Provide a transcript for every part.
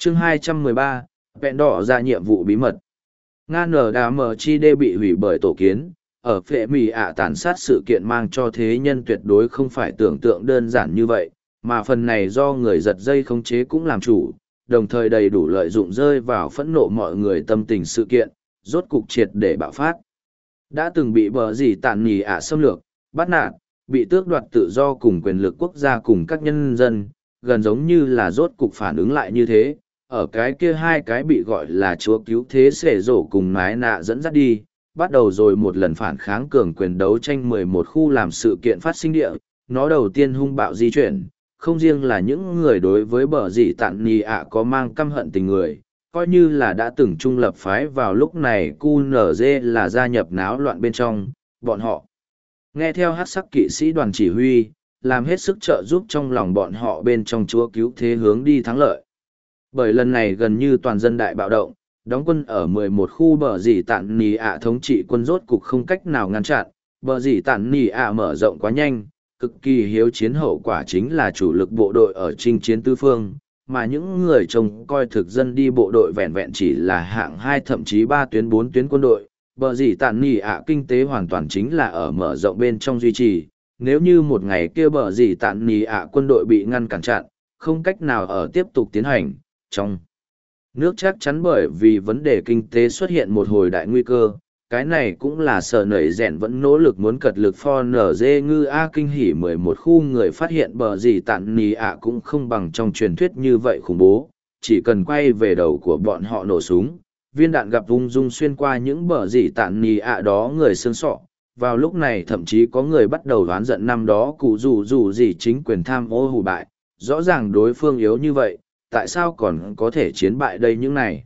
Chương 213, vẹn đỏ ra nhiệm vụ bí mật. Nga nở đà mờ chi đê bị hủy bởi tổ kiến, ở phệ mì ạ tàn sát sự kiện mang cho thế nhân tuyệt đối không phải tưởng tượng đơn giản như vậy, mà phần này do người giật dây khống chế cũng làm chủ, đồng thời đầy đủ lợi dụng rơi vào phẫn nộ mọi người tâm tình sự kiện, rốt cục triệt để bạo phát. Đã từng bị bờ gì tàn nhì ạ xâm lược, bắt nạt, bị tước đoạt tự do cùng quyền lực quốc gia cùng các nhân dân, gần giống như là rốt cục phản ứng lại như thế. Ở cái kia hai cái bị gọi là chúa cứu thế xể rổ cùng mái nạ dẫn dắt đi, bắt đầu rồi một lần phản kháng cường quyền đấu tranh 11 khu làm sự kiện phát sinh địa, nó đầu tiên hung bạo di chuyển, không riêng là những người đối với bờ dị tạn nì ạ có mang căm hận tình người, coi như là đã từng trung lập phái vào lúc này QNZ là gia nhập náo loạn bên trong, bọn họ nghe theo hát sắc kỵ sĩ đoàn chỉ huy, làm hết sức trợ giúp trong lòng bọn họ bên trong chúa cứu thế hướng đi thắng lợi. Bởi lần này gần như toàn dân đại bạo động, đóng quân ở 11 khu bờ dì tạn nì ạ thống trị quân rốt cục không cách nào ngăn chặn, bờ dì tạn nì ạ mở rộng quá nhanh, cực kỳ hiếu chiến hậu quả chính là chủ lực bộ đội ở chinh chiến tứ phương, mà những người trông coi thực dân đi bộ đội vẹn vẹn chỉ là hạng 2 thậm chí 3 tuyến 4 tuyến quân đội. Bờ dì tạn nì ạ kinh tế hoàn toàn chính là ở mở rộng bên trong duy trì, nếu như một ngày kia bờ dì tạn nì ạ quân đội bị ngăn cản chặn, không cách nào ở tiếp tục tiến hành trong nước chắc chắn bởi vì vấn đề kinh tế xuất hiện một hồi đại nguy cơ. Cái này cũng là sở nẩy rèn vẫn nỗ lực muốn cật lực for nở dê ngư a kinh hỉ 11 khu người phát hiện bờ gì tạn nì ạ cũng không bằng trong truyền thuyết như vậy khủng bố, chỉ cần quay về đầu của bọn họ nổ súng, viên đạn gặp ung dung xuyên qua những bờ gì tạn nì ạ đó người xương sọ. Vào lúc này thậm chí có người bắt đầu đoán giận năm đó cụ dù gì chính quyền tham ô hủ bại, rõ ràng đối phương yếu như vậy, tại sao còn có thể chiến bại đây những này.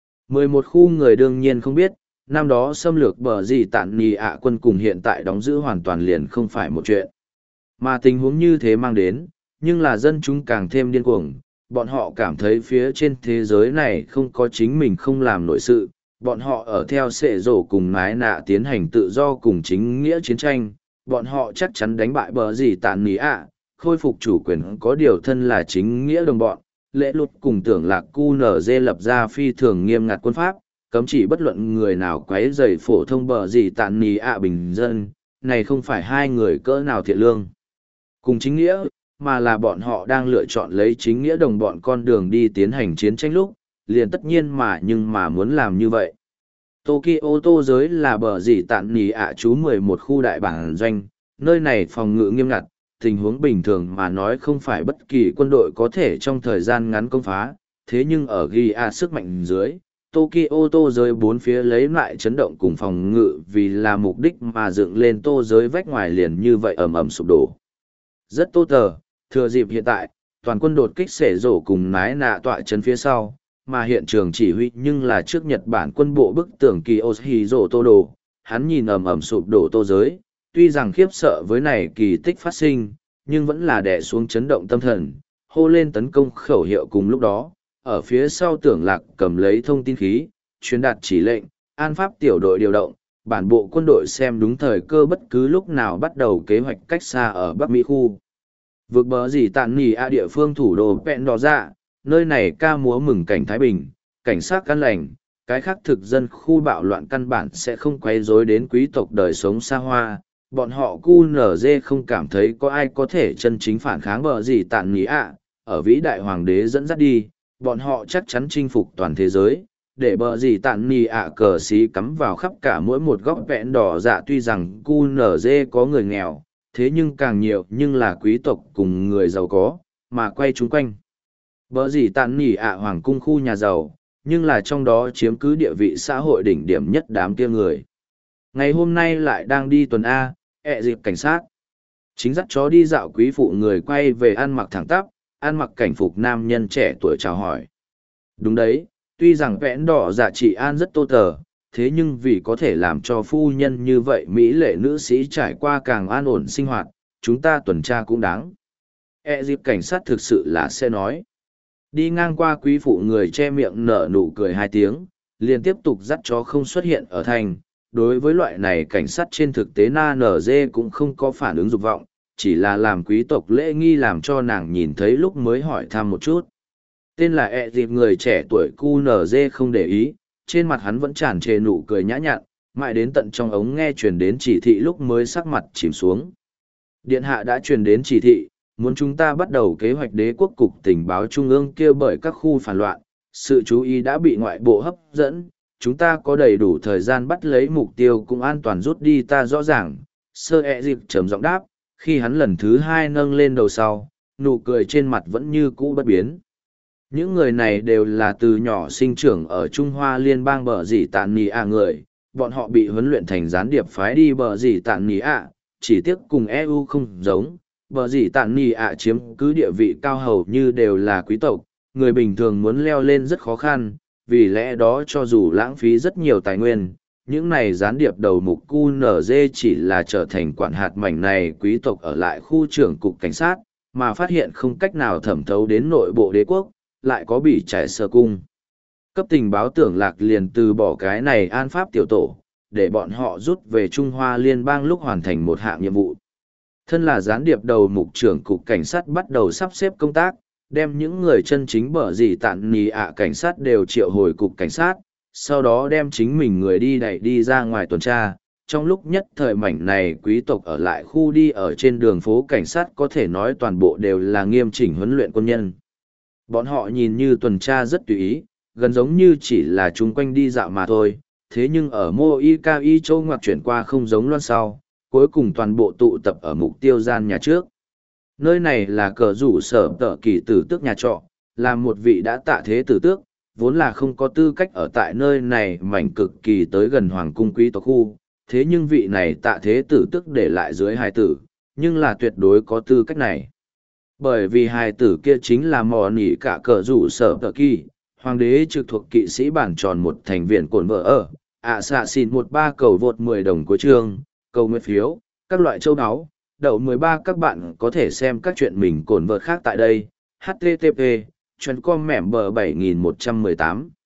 11 khu người đương nhiên không biết, năm đó xâm lược bờ gì tạn nì ạ quân cùng hiện tại đóng giữ hoàn toàn liền không phải một chuyện. Mà tình huống như thế mang đến, nhưng là dân chúng càng thêm điên cuồng, bọn họ cảm thấy phía trên thế giới này không có chính mình không làm nổi sự, bọn họ ở theo sệ rổ cùng mái nạ tiến hành tự do cùng chính nghĩa chiến tranh, bọn họ chắc chắn đánh bại bờ gì tạn nì ạ, khôi phục chủ quyền có điều thân là chính nghĩa đồng bọn. Lễ luật cùng tưởng lạc QNZ lập ra phi thường nghiêm ngặt quân pháp, cấm chỉ bất luận người nào quấy rầy phổ thông bờ gì tạn nì ạ bình dân, này không phải hai người cỡ nào thiện lương cùng chính nghĩa, mà là bọn họ đang lựa chọn lấy chính nghĩa đồng bọn con đường đi tiến hành chiến tranh lúc, liền tất nhiên mà muốn làm như vậy. Tokyo tô giới là bờ gì tạn nì ạ trú 11 khu đại bản doanh, nơi này phòng ngự nghiêm ngặt, tình huống bình thường mà nói không phải bất kỳ quân đội có thể trong thời gian ngắn công phá, thế nhưng ở ghi a sức mạnh dưới, Tokyo tô giới bốn phía lấy lại chấn động cùng phòng ngự vì là mục đích mà dựng lên tô giới vách ngoài liền như vậy ầm ầm sụp đổ. Rất tốt tờ, thừa dịp hiện tại, toàn quân đột kích xẻ rổ cùng nái nạ tọa chân phía sau, mà hiện trường chỉ huy nhưng là trước Nhật Bản quân bộ bức tường Kiyohiro Todo, hắn nhìn ầm ầm sụp đổ tô giới. Tuy rằng khiếp sợ với này kỳ tích phát sinh, nhưng vẫn là đè xuống chấn động tâm thần, hô lên tấn công khẩu hiệu cùng lúc đó, ở phía sau tưởng lạc cầm lấy thông tin khí, truyền đạt chỉ lệnh, an pháp tiểu đội điều động, bản bộ quân đội xem đúng thời cơ bất cứ lúc nào bắt đầu kế hoạch cách xa ở Bắc Mỹ khu. Vượt bờ gì tạn nỉ a địa phương thủ đô Vẹn Đỏ Dạ, nơi này ca múa mừng cảnh Thái Bình, cảnh sát căn lành, cái khác thực dân khu bạo loạn căn bản sẽ không quấy rối đến quý tộc đời sống xa hoa. Bọn họ QNZ không cảm thấy có ai có thể chân chính phản kháng bờ gì tạn nỉ ạ, ở vĩ đại hoàng đế dẫn dắt đi, bọn họ chắc chắn chinh phục toàn thế giới, để bờ gì tạn nỉ ạ cờ xí cắm vào khắp cả mỗi một góc Vẹn Đỏ Dạ. Tuy rằng QNZ có người nghèo, thế nhưng càng nhiều nhưng là quý tộc cùng người giàu có, mà quay chung quanh. Bờ gì tạn nỉ ạ hoàng cung khu nhà giàu, nhưng là trong đó chiếm cứ địa vị xã hội đỉnh điểm nhất đám kia người. Ngày hôm nay lại đang đi tuần A, dịp cảnh sát. Chính dắt chó đi dạo quý phụ người quay về ăn mặc thẳng tắp, ăn mặc cảnh phục nam nhân trẻ tuổi chào hỏi. Đúng đấy, tuy rằng Vẹn Đỏ Dạ trị an rất tô tờ, thế nhưng vì có thể làm cho phu nhân như vậy mỹ lệ nữ sĩ trải qua càng an ổn sinh hoạt, chúng ta tuần tra cũng đáng. Dịp cảnh sát thực sự là sẽ nói. Đi ngang qua quý phụ người che miệng nở nụ cười hai tiếng, liền tiếp tục dắt chó không xuất hiện ở thành. Đối với loại này cảnh sát trên thực tế na nở dê cũng không có phản ứng dục vọng, chỉ là làm quý tộc lễ nghi làm cho nàng nhìn thấy lúc mới hỏi thăm một chút. Tên là ẹ dịp người trẻ tuổi QNZ không để ý, trên mặt hắn vẫn tràn trề nụ cười nhã nhặn, mãi đến tận trong ống nghe truyền đến chỉ thị lúc mới sắc mặt chìm xuống. Điện hạ đã truyền đến chỉ thị, muốn chúng ta bắt đầu kế hoạch đế quốc cục tình báo trung ương kia bởi các khu phản loạn, sự chú ý đã bị ngoại bộ hấp dẫn, chúng ta có đầy đủ thời gian bắt lấy mục tiêu cũng an toàn rút đi ta rõ ràng. Sơ ẹ dịp trầm giọng đáp, khi hắn lần thứ hai nâng lên đầu sau, nụ cười trên mặt vẫn như cũ bất biến. Những người này đều là từ nhỏ sinh trưởng ở Trung Hoa liên bang bờ dì tàn nì ạ người, bọn họ bị huấn luyện thành gián điệp phái đi bờ dì tàn nì ạ, chỉ tiếc cùng EU không giống, bờ dì tàn nì ạ chiếm cứ địa vị cao hầu như đều là quý tộc, người bình thường muốn leo lên rất khó khăn, vì lẽ đó cho dù lãng phí rất nhiều tài nguyên, những này gián điệp đầu mục QNZ chỉ là trở thành quản hạt mảnh này quý tộc ở lại khu trưởng cục cảnh sát, mà phát hiện không cách nào thẩm thấu đến nội bộ đế quốc, lại có bị trải sơ cung. Cấp tình báo tưởng lạc liền từ bỏ cái này an pháp tiểu tổ, để bọn họ rút về Trung Hoa liên bang lúc hoàn thành một hạng nhiệm vụ. Thân là gián điệp đầu mục trưởng cục cảnh sát bắt đầu sắp xếp công tác, đem những người chân chính bở gì tạn nì ạ cảnh sát đều triệu hồi cục cảnh sát, sau đó đem chính mình người đi đẩy đi ra ngoài tuần tra. Trong lúc nhất thời mảnh này quý tộc ở lại khu đi ở trên đường phố cảnh sát có thể nói toàn bộ đều là nghiêm chỉnh huấn luyện quân nhân. Bọn họ nhìn như tuần tra rất tùy ý, gần giống như chỉ là chung quanh đi dạo mà thôi, thế nhưng ở Mô Y Ca Y châu ngoặt chuyển qua không giống loan sau, cuối cùng toàn bộ tụ tập ở mục tiêu gian nhà trước. Nơi này là cờ rủ sở tợ kỳ tử tước nhà trọ, là một vị đã tạ thế tử tước, vốn là không có tư cách ở tại nơi này mảnh cực kỳ tới gần hoàng cung quý tộc khu, thế nhưng vị này tạ thế tử tước để lại dưới hài tử, nhưng là tuyệt đối có tư cách này. Bởi vì hài tử kia chính là mò nỉ cả cờ rủ sở tợ kỳ, hoàng đế trực thuộc kỵ sĩ bản tròn một thành viên cổn vợ ở, xạ xin 13 cầu vượt 10 đồng cuối chương, cầu nguyện phiếu, các loại châu áo. Đậu 13 các bạn có thể xem các chuyện mình cổn vợt khác tại đây. http://com mẻm bờ 7118